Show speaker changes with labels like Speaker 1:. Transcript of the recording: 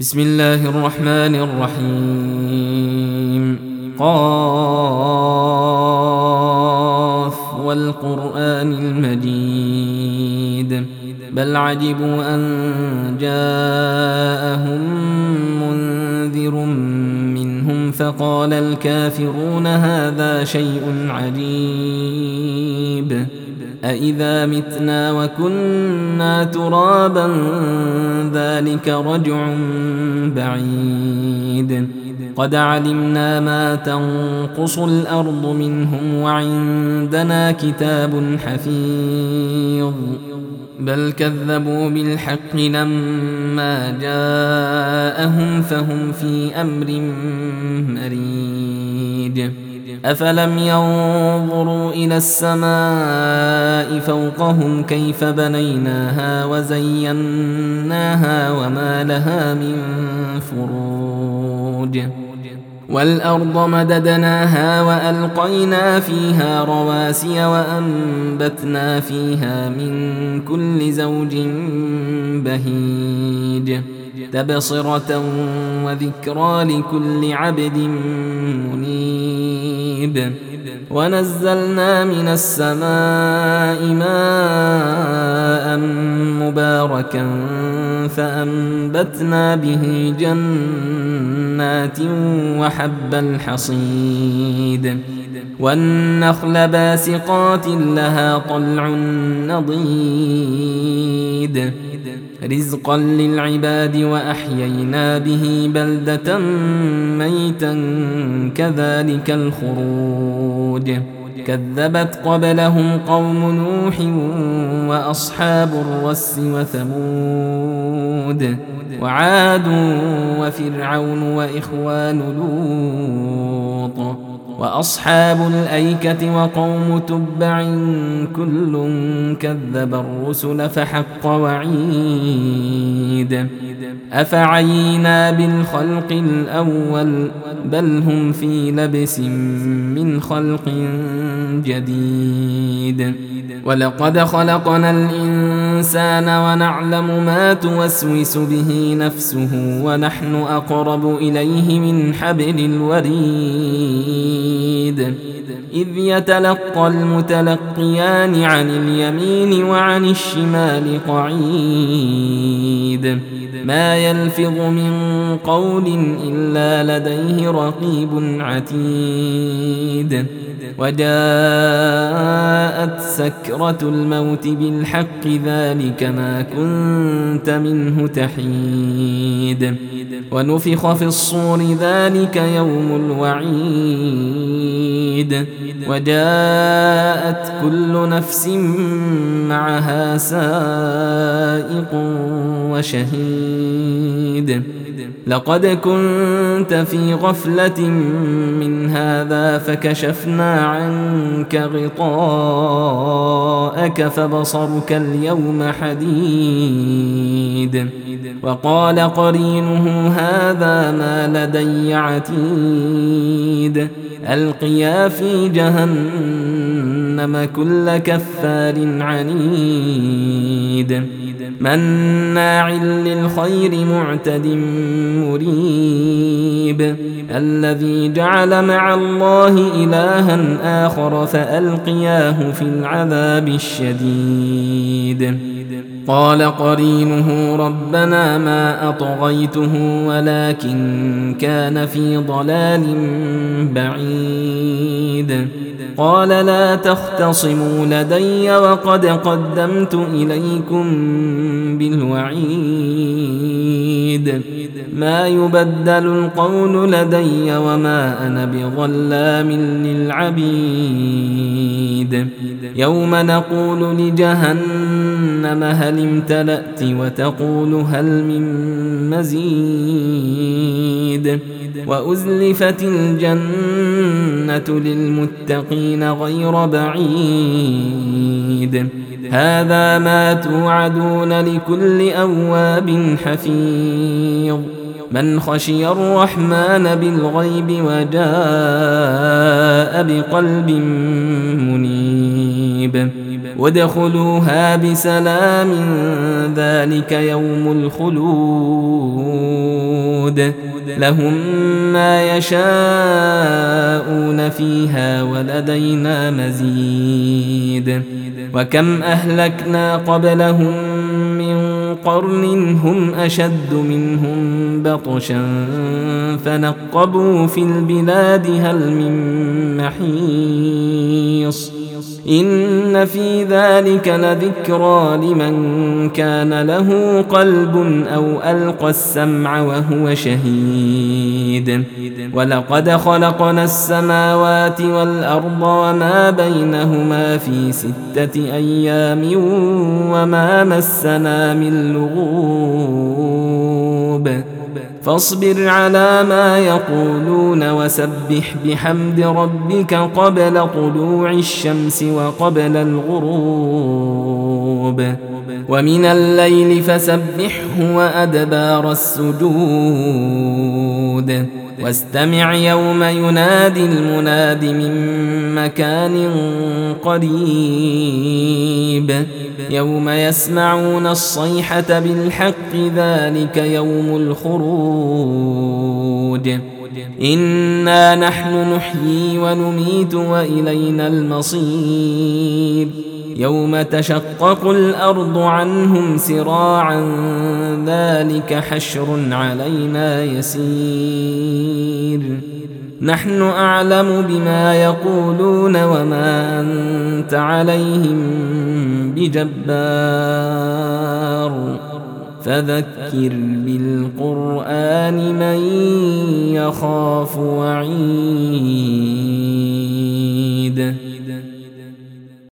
Speaker 1: بسم الله الرحمن الرحيم. قاف والقرآن المجيد بل عجبوا أن جاءهم منذر منهم فقال الكافرون هذا شيء عجيب أإذا متنا وكنا ترابا ذلك رجع بعيد قد علمنا ما تنقص الأرض منهم وعندنا كتاب حفيظ بل كذبوا بالحق لما جاءهم فهم في أمر مريج أفلم ينظروا إلى السماء فوقهم كيف بنيناها وزيناها وما لها من فروج والأرض مددناها وألقينا فيها رواسي وأنبتنا فيها من كل زوج بهيج تبصرة وذكرى لكل عبد منيب ونزلنا من السماء ماء مباركا فأنبتنا به جنات وحب الحصيد والنخل باسقات لها طلع نضيد رزقا للعباد وأحيينا به بلدة ميتا كذلك الخروج كذبت قبلهم قوم نوح وأصحاب الرس وثمود وعاد وفرعون وإخوان لوط وأصحاب الأيكة وقوم تبع كل كذب الرسل فحق وعيد أفعينا بالخلق الأول بل هم في لبس من خلق جديد ولقد خلقنا الإنسان ونعلم ما توسوس به نفسه ونحن أقرب إليه من حبل الوريد إذ يتلقى المتلقيان عن اليمين وعن الشمال قعيد ما يلفظ من قول إلا لديه رقيب عتيد وجاءت سكرة الموت بالحق ذلك ما كنت منه تحيد ونفخ في الصور ذلك يوم الوعيد وجاءت كل نفس معها سائق وشهيد لقد كنت في غفلة من هذا فكشفنا عنك غطاءك فبصرك اليوم حديد وقال قرينه هذا ما لدي عتيد ألقيا في جهنم كل كفار عنيد مناع للخير معتد مريب الذي جعل مع الله إلها آخر فألقياه في العذاب الشديد قال قرينه ربنا ما أطغيته ولكن كان في ضلال بعيد قال لا تختصموا لدي وقد قدمت إليكم بالوعيد ما يبدل القول لدي وما أنا بظلام للعبيد يوم نقول لجهنم هل امتلأت وتقول هل من مزيد وأزلفت الجنة للمتقين غير بعيد هذا ما توعدون لكل أواب حفيظ من خشي الرحمن بالغيب وجاء بقلب منيب وادخلوها بسلام ذلك يوم الخلود لهم ما يشاءون فيها ولدينا مزيد وكم أهلكنا قبلهم من قرن هم أشد منهم بطشا فنقبوا في البلاد هل من محيص إن في ذلك لذكرى لمن كان له قلب أو ألقى السمع وهو شهيد ولقد خلقنا السماوات والأرض وما بينهما في 6 أيام وما مسنا من لغوب فاصبر على ما يقولون وسبح بحمد ربك قبل طلوع الشمس وقبل الغروب ومن الليل فسبحه وأدبار السجود واستمع يوم ينادي المناد من مكان قريب يوم يسمعون الصيحة بالحق ذلك يوم الخروج إنا نحن نحيي ونميت وإلينا المصير يوم تشقق الأرض عنهم سراعا ذلك حشر علينا يسير نحن أعلم بما يقولون وما أنت عليهم بجبار فذكر بالقرآن من يخاف وعيد